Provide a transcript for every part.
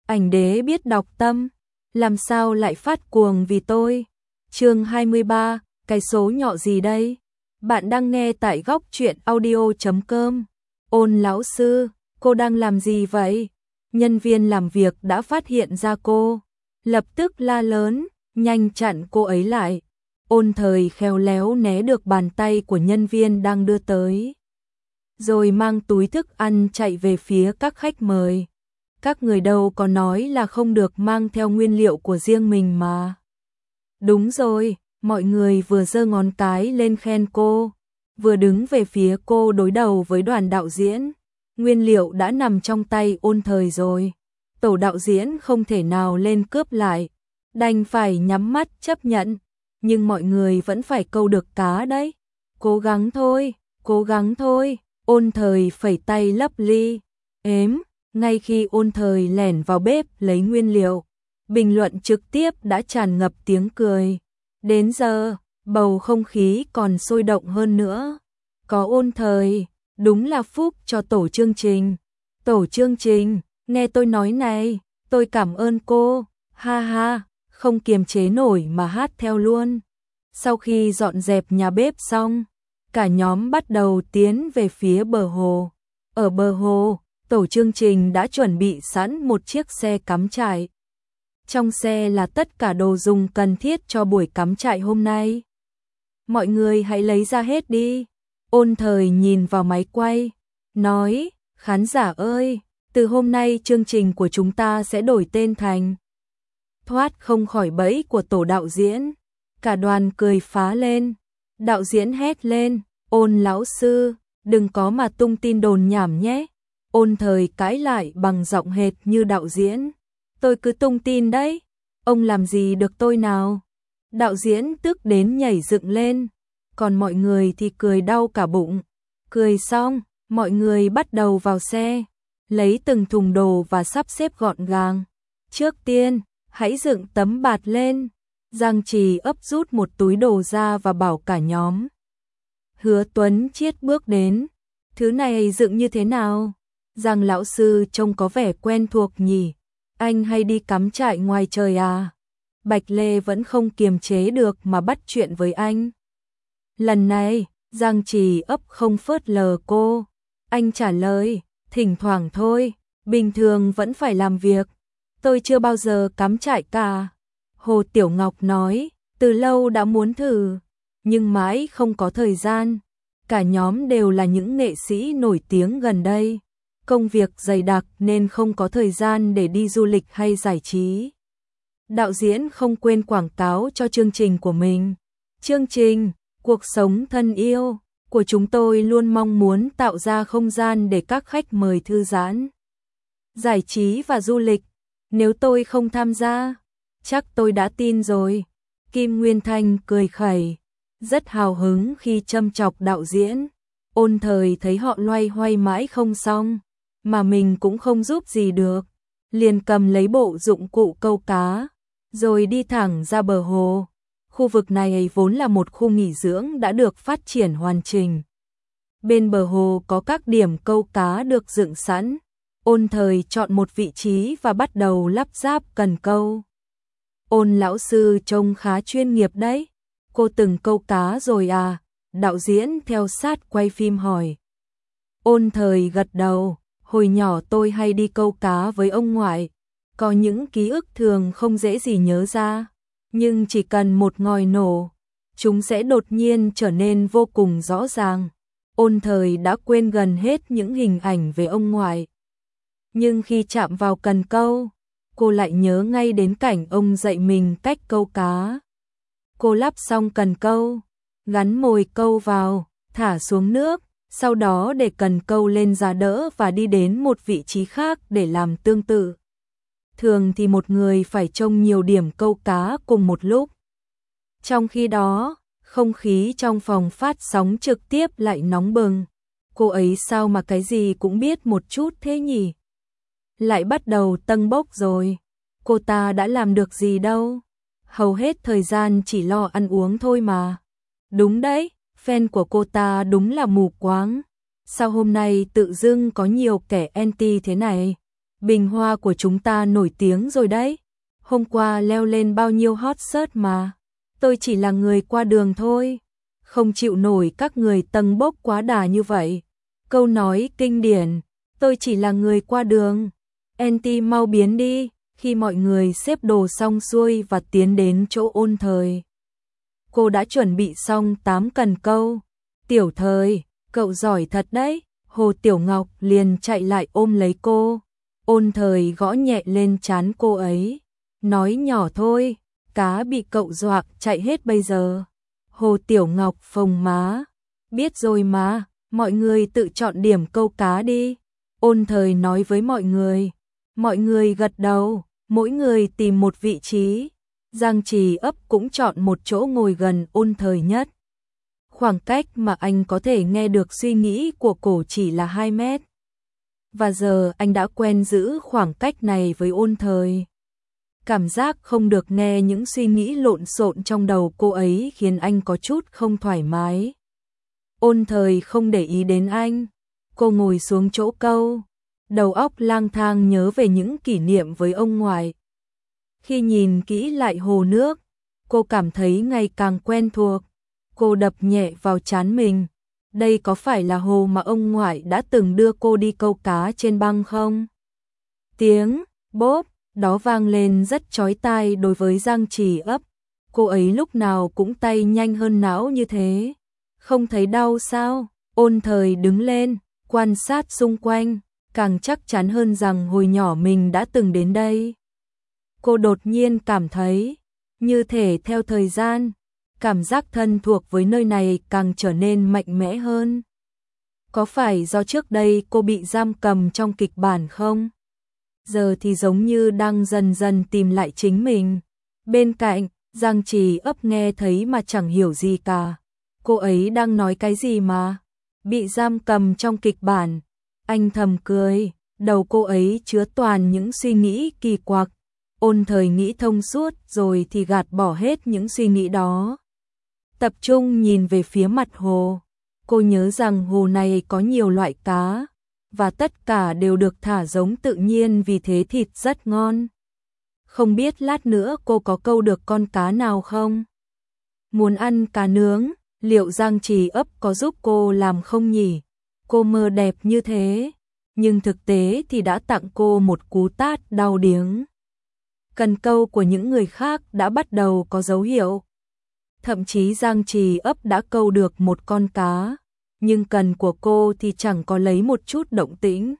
ảnh đế biết đọc tâm, làm sao lại phát cuồng vì tôi. Chương 23, cái số nhọ gì đây? Bạn đang nghe tại góc truyện audio.com. Ôn lão sư, cô đang làm gì vậy? Nhân viên làm việc đã phát hiện ra cô, lập tức la lớn, nhanh chặn cô ấy lại. Ôn Thời khéo léo né được bàn tay của nhân viên đang đưa tới, rồi mang túi thức ăn chạy về phía các khách mời. Các người đâu có nói là không được mang theo nguyên liệu của riêng mình mà. Đúng rồi, mọi người vừa giơ ngón cái lên khen cô, vừa đứng về phía cô đối đầu với đoàn đạo diễn. Nguyên liệu đã nằm trong tay Ôn Thời rồi, tổ đạo diễn không thể nào lên cướp lại, đành phải nhắm mắt chấp nhận. Nhưng mọi người vẫn phải câu được cá đấy. Cố gắng thôi, cố gắng thôi. Ôn Thời phẩy tay lấp ly ếm. Ngay khi Ôn Thời lẻn vào bếp lấy nguyên liệu, bình luận trực tiếp đã tràn ngập tiếng cười. Đến giờ, bầu không khí còn sôi động hơn nữa. Có Ôn Thời, đúng là phúc cho tổ chương trình. Tổ chương trình, nghe tôi nói này, tôi cảm ơn cô, ha ha, không kiềm chế nổi mà hát theo luôn. Sau khi dọn dẹp nhà bếp xong, cả nhóm bắt đầu tiến về phía bờ hồ. Ở bờ hồ, tổ chương trình đã chuẩn bị sẵn một chiếc xe cắm trại. Trong xe là tất cả đồ dùng cần thiết cho buổi cắm trại hôm nay. Mọi người hãy lấy ra hết đi. Ôn Thời nhìn vào máy quay, nói, khán giả ơi, từ hôm nay chương trình của chúng ta sẽ đổi tên thành Thoát không khỏi bẫy của tổ đạo diễn. Cả đoàn cười phá lên. Đạo diễn hét lên, Ôn lão sư, đừng có mà tung tin đồn nhảm nhé. Ôn Thời cãi lại bằng giọng hệt như đạo diễn. Tôi cứ tung tin đấy, ông làm gì được tôi nào. Đạo diễn tức đến nhảy dựng lên, còn mọi người thì cười đau cả bụng. Cười xong, mọi người bắt đầu vào xe, lấy từng thùng đồ và sắp xếp gọn gàng. Trước tiên, hãy dựng tấm bạt lên. Giang Trì ấp rút một túi đồ ra và bảo cả nhóm. Hứa Tuấn Chiết bước đến. Thứ này dựng như thế nào? Giang lão sư trông có vẻ quen thuộc nhỉ? Anh hay đi cắm trại ngoài trời à? Bạch Lê vẫn không kiềm chế được mà bắt chuyện với anh. Lần này, Giang Trì ấp không phớt lờ cô. Anh trả lời, thỉnh thoảng thôi, bình thường vẫn phải làm việc. Tôi chưa bao giờ cắm trại cả. Hồ Tiểu Ngọc nói, từ lâu đã muốn thử, nhưng mãi không có thời gian. Cả nhóm đều là những nghệ sĩ nổi tiếng gần đây. Công việc dày đặc nên không có thời gian để đi du lịch hay giải trí. Đạo diễn không quên quảng cáo cho chương trình của mình. Chương trình, Cuộc sống thân yêu, của chúng tôi luôn mong muốn tạo ra không gian để các khách mời thư giãn, giải trí và du lịch. Nếu tôi không tham gia, chắc tôi đã tin rồi. Kim Nguyên Thanh cười khẩy, rất hào hứng khi châm chọc đạo diễn. Ôn Thời thấy họ loay hoay mãi không xong, mà mình cũng không giúp gì được, liền cầm lấy bộ dụng cụ câu cá, rồi đi thẳng ra bờ hồ. Khu vực này vốn là một khu nghỉ dưỡng đã được phát triển hoàn chỉnh. Bên bờ hồ có các điểm câu cá được dựng sẵn. Ôn Thời chọn một vị trí và bắt đầu lắp ráp cần câu. Ôn lão sư trông khá chuyên nghiệp đấy. Cô từng câu cá rồi à? Đạo diễn theo sát quay phim hỏi. Ôn Thời gật đầu. Hồi nhỏ tôi hay đi câu cá với ông ngoại. Có những ký ức thường không dễ gì nhớ ra. Nhưng chỉ cần một ngòi nổ, chúng sẽ đột nhiên trở nên vô cùng rõ ràng. Ôn Thời đã quên gần hết những hình ảnh về ông ngoại. Nhưng khi chạm vào cần câu, cô lại nhớ ngay đến cảnh ông dạy mình cách câu cá. Cô lắp xong cần câu, gắn mồi câu vào, thả xuống nước, sau đó để cần câu lên giá đỡ và đi đến một vị trí khác để làm tương tự. Thường thì một người phải trông nhiều điểm câu cá cùng một lúc. Trong khi đó, không khí trong phòng phát sóng trực tiếp lại nóng bừng. Cô ấy sao mà cái gì cũng biết một chút thế nhỉ? Lại bắt đầu tâng bốc rồi. Cô ta đã làm được gì đâu? Hầu hết thời gian chỉ lo ăn uống thôi mà. Đúng đấy, fan của cô ta đúng là mù quáng. Sao hôm nay tự dưng có nhiều kẻ anti thế này? Bình Hoa của chúng ta nổi tiếng rồi đấy. Hôm qua leo lên bao nhiêu hot search mà. Tôi chỉ là người qua đường thôi. Không chịu nổi các người tâng bốc quá đà như vậy. Câu nói kinh điển, tôi chỉ là người qua đường. Anti mau biến đi. Khi mọi người xếp đồ xong xuôi và tiến đến chỗ Ôn Thời, cô đã chuẩn bị xong 8 cần câu. Tiểu Thời, cậu giỏi thật đấy. Hồ Tiểu Ngọc liền chạy lại ôm lấy cô. Ôn Thời gõ nhẹ lên trán cô ấy, nói nhỏ thôi, cá bị cậu dọa chạy hết bây giờ. Hồ Tiểu Ngọc phồng má, biết rồi mà, mọi người tự chọn điểm câu cá đi. Ôn Thời nói với mọi người gật đầu, mỗi người tìm một vị trí. Giang Trì Ấp cũng chọn một chỗ ngồi gần Ôn Thời nhất. Khoảng cách mà anh có thể nghe được suy nghĩ của cô chỉ là 2 mét. Và giờ anh đã quen giữ khoảng cách này với Ôn Thời. Cảm giác không được nghe những suy nghĩ lộn xộn trong đầu cô ấy khiến anh có chút không thoải mái. Ôn Thời không để ý đến anh. Cô ngồi xuống chỗ câu, đầu óc lang thang nhớ về những kỷ niệm với ông ngoại. Khi nhìn kỹ lại hồ nước, cô cảm thấy ngày càng quen thuộc. Cô đập nhẹ vào trán mình. Đây có phải là hồ mà ông ngoại đã từng đưa cô đi câu cá trên băng không? Tiếng bốp đó vang lên rất chói tai đối với Giang Trì Ấp. Cô ấy lúc nào cũng tay nhanh hơn não như thế. Không thấy đau sao? Ôn Thời đứng lên, quan sát xung quanh, càng chắc chắn hơn rằng hồi nhỏ mình đã từng đến đây. Cô đột nhiên cảm thấy, như thể theo thời gian, cảm giác thân thuộc với nơi này càng trở nên mạnh mẽ hơn. Có phải do trước đây cô bị giam cầm trong kịch bản không? Giờ thì giống như đang dần dần tìm lại chính mình. Bên cạnh, Giang Trì Ấp nghe thấy mà chẳng hiểu gì cả. Cô ấy đang nói cái gì mà? Bị giam cầm trong kịch bản. Anh thầm cười, đầu cô ấy chứa toàn những suy nghĩ kỳ quặc. Ôn Thời nghĩ thông suốt rồi thì gạt bỏ hết những suy nghĩ đó. Tập trung nhìn về phía mặt hồ. Cô nhớ rằng hồ này có nhiều loại cá, và tất cả đều được thả giống tự nhiên vì thế thịt rất ngon. Không biết lát nữa cô có câu được con cá nào không? Muốn ăn cá nướng, liệu Giang Trì Ấp có giúp cô làm không nhỉ? Cô mơ đẹp như thế, nhưng thực tế thì đã tặng cô một cú tát đau điếng. Cần câu của những người khác đã bắt đầu có dấu hiệu. Thậm chí Giang Trì Ấp đã câu được một con cá, nhưng cần của cô thì chẳng có lấy một chút động tĩnh.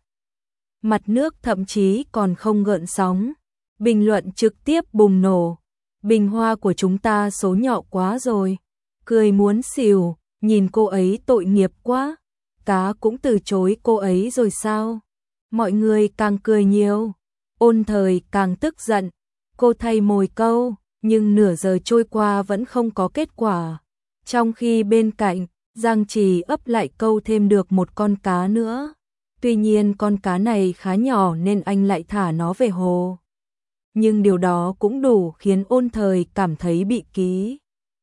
Mặt nước thậm chí còn không gợn sóng. Bình luận trực tiếp bùng nổ. Bình Hoa của chúng ta số nhỏ quá rồi. Cười muốn xỉu, nhìn cô ấy tội nghiệp quá. Cá cũng từ chối cô ấy rồi sao? Mọi người càng cười nhiều, Ôn Thời càng tức giận. Cô thay mồi câu, nhưng nửa giờ trôi qua vẫn không có kết quả. Trong khi bên cạnh, Giang Trì Ấp lại câu thêm được một con cá nữa. Tuy nhiên con cá này khá nhỏ nên anh lại thả nó về hồ. Nhưng điều đó cũng đủ khiến Ôn Thời cảm thấy bị ký.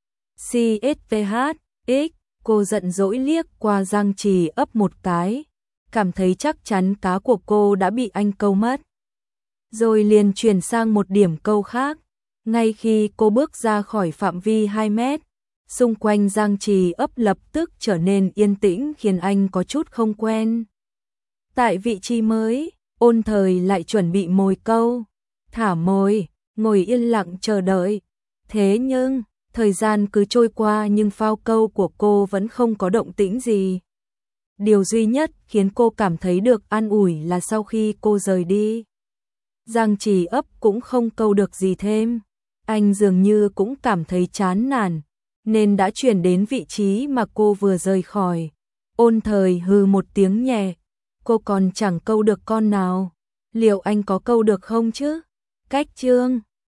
CSVH, cô giận dỗi liếc qua Giang Trì Ấp một cái, cảm thấy chắc chắn cá của cô đã bị anh câu mất. Rồi liền chuyển sang một điểm câu khác. Ngay khi cô bước ra khỏi phạm vi 2 mét, xung quanh Giang Trì Ấp lập tức trở nên yên tĩnh khiến anh có chút không quen. Tại vị trí mới, Ôn Thời lại chuẩn bị mồi câu, thả mồi, ngồi yên lặng chờ đợi. Thế nhưng, thời gian cứ trôi qua nhưng phao câu của cô vẫn không có động tĩnh gì. Điều duy nhất khiến cô cảm thấy được an ủi là sau khi cô rời đi, Giang Trì Ấp cũng không câu được gì thêm. Anh dường như cũng cảm thấy chán nản, nên đã chuyển đến vị trí mà cô vừa rời khỏi. Ôn Thời hừ một tiếng nhẹ, cô còn chẳng câu được con nào. Liệu anh có câu được không chứ? Cách chương